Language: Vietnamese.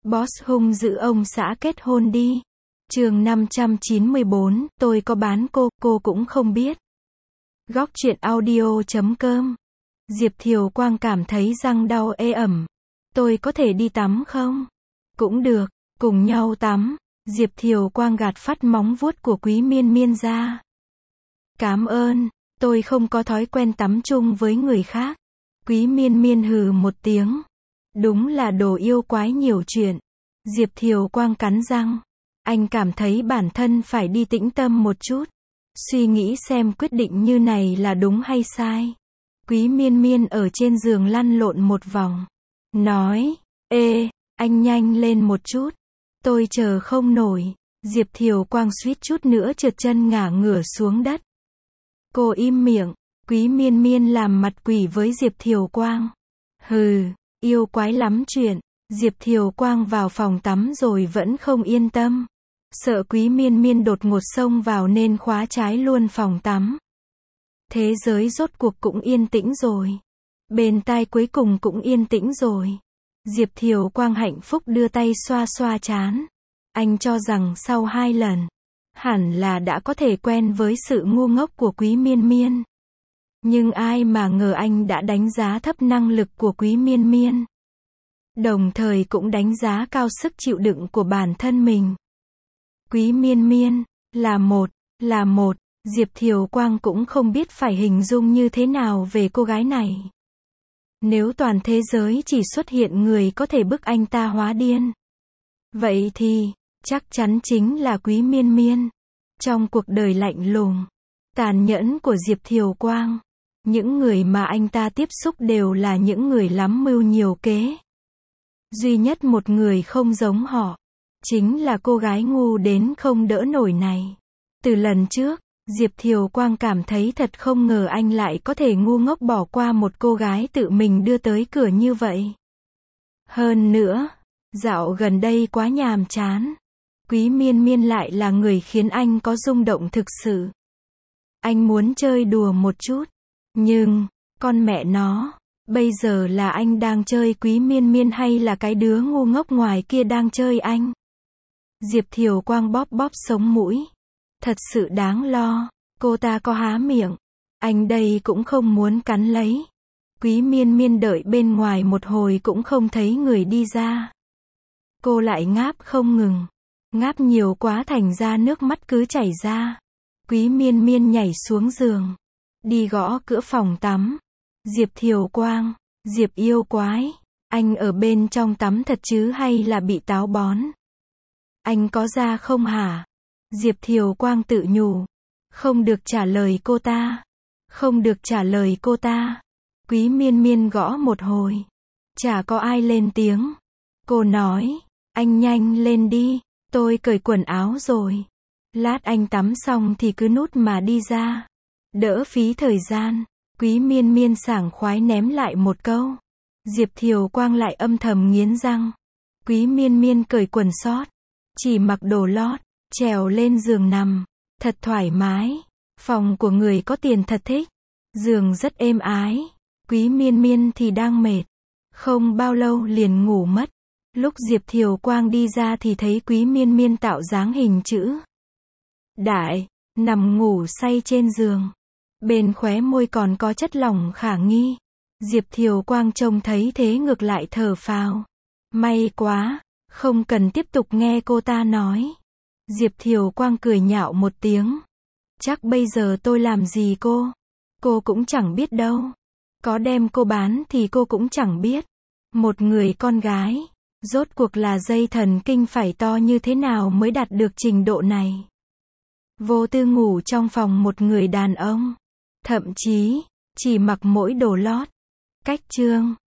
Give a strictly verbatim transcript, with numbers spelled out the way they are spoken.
Boss hung dữ ông xã kết hôn đi. Chương năm trăm chín mươi bốn, tôi có bán cô, cô cũng không biết. Góc truyện audio chấm com. Diệp Thiều Quang cảm thấy răng đau ê ẩm. Tôi có thể đi tắm không? Cũng được, cùng nhau tắm. Diệp Thiều Quang gạt phát móng vuốt của Quý Miên Miên ra. Cảm ơn, tôi không có thói quen tắm chung với người khác. Quý Miên Miên hừ một tiếng. Đúng là đồ yêu quái nhiều chuyện. Diệp Thiều Quang cắn răng. Anh cảm thấy bản thân phải đi tĩnh tâm một chút. Suy nghĩ xem quyết định như này là đúng hay sai. Quý Miên Miên ở trên giường lăn lộn một vòng. Nói, ê, anh nhanh lên một chút. Tôi chờ không nổi. Diệp Thiều Quang suýt chút nữa trượt chân ngả ngửa xuống đất. Cô im miệng. Quý Miên Miên làm mặt quỷ với Diệp Thiều Quang. Hừ, yêu quái lắm chuyện. Diệp Thiều Quang vào phòng tắm rồi vẫn không yên tâm. Sợ Quý Miên Miên đột ngột xông vào nên khóa trái luôn phòng tắm. Thế giới rốt cuộc cũng yên tĩnh rồi. Bên tai cuối cùng cũng yên tĩnh rồi. Diệp Thiều Quang hạnh phúc đưa tay xoa xoa trán. Anh cho rằng sau hai lần, hẳn là đã có thể quen với sự ngu ngốc của Quý Miên Miên. Nhưng ai mà ngờ anh đã đánh giá thấp năng lực của Quý Miên Miên. Đồng thời cũng đánh giá cao sức chịu đựng của bản thân mình. Quý Miên Miên, là một, là một, Diệp Thiều Quang cũng không biết phải hình dung như thế nào về cô gái này. Nếu toàn thế giới chỉ xuất hiện người có thể bức anh ta hóa điên, vậy thì, chắc chắn chính là Quý Miên Miên. Trong cuộc đời lạnh lùng, tàn nhẫn của Diệp Thiều Quang, những người mà anh ta tiếp xúc đều là những người lắm mưu nhiều kế. Duy nhất một người không giống họ, chính là cô gái ngu đến không đỡ nổi này. Từ lần trước, Diệp Thiều Quang cảm thấy thật không ngờ anh lại có thể ngu ngốc bỏ qua một cô gái tự mình đưa tới cửa như vậy. Hơn nữa, dạo gần đây quá nhàm chán. Quý Miên Miên lại là người khiến anh có rung động thực sự. Anh muốn chơi đùa một chút. Nhưng, con mẹ nó, bây giờ là anh đang chơi Quý Miên Miên hay là cái đứa ngu ngốc ngoài kia đang chơi anh? Diệp Thiều Quang bóp bóp sống mũi. Thật sự đáng lo. Cô ta có há miệng. Anh đây cũng không muốn cắn lấy. Quý Miên Miên đợi bên ngoài một hồi cũng không thấy người đi ra. Cô lại ngáp không ngừng. Ngáp nhiều quá thành ra nước mắt cứ chảy ra. Quý Miên Miên nhảy xuống giường. Đi gõ cửa phòng tắm. Diệp Thiều Quang, Diệp yêu quái, anh ở bên trong tắm thật chứ hay là bị táo bón? Anh có ra không hả? Diệp Thiều Quang tự nhủ. Không được trả lời cô ta. Không được trả lời cô ta. Quý Miên Miên gõ một hồi. Chả có ai lên tiếng. Cô nói, anh nhanh lên đi, tôi cởi quần áo rồi. Lát anh tắm xong thì cứ nút mà đi ra. Đỡ phí thời gian. Quý Miên Miên sảng khoái ném lại một câu. Diệp Thiều Quang lại âm thầm nghiến răng. Quý Miên Miên cởi quần sót, chỉ mặc đồ lót, trèo lên giường nằm. Thật thoải mái. Phòng của người có tiền thật thích. Giường rất êm ái. Quý Miên Miên thì đang mệt. Không bao lâu liền ngủ mất. Lúc Diệp Thiều Quang đi ra thì thấy Quý Miên Miên tạo dáng hình chữ đại, nằm ngủ say trên giường. Bên khóe môi còn có chất lỏng khả nghi. Diệp Thiều Quang trông thấy thế ngược lại thở phào. May quá, không cần tiếp tục nghe cô ta nói. Diệp Thiều Quang cười nhạo một tiếng. Chắc bây giờ tôi làm gì cô? Cô cũng chẳng biết đâu. Có đem cô bán thì cô cũng chẳng biết. Một người con gái, rốt cuộc là dây thần kinh phải to như thế nào mới đạt được trình độ này. Vô tư ngủ trong phòng một người đàn ông. Thậm chí, chỉ mặc mỗi đồ lót. Cách chương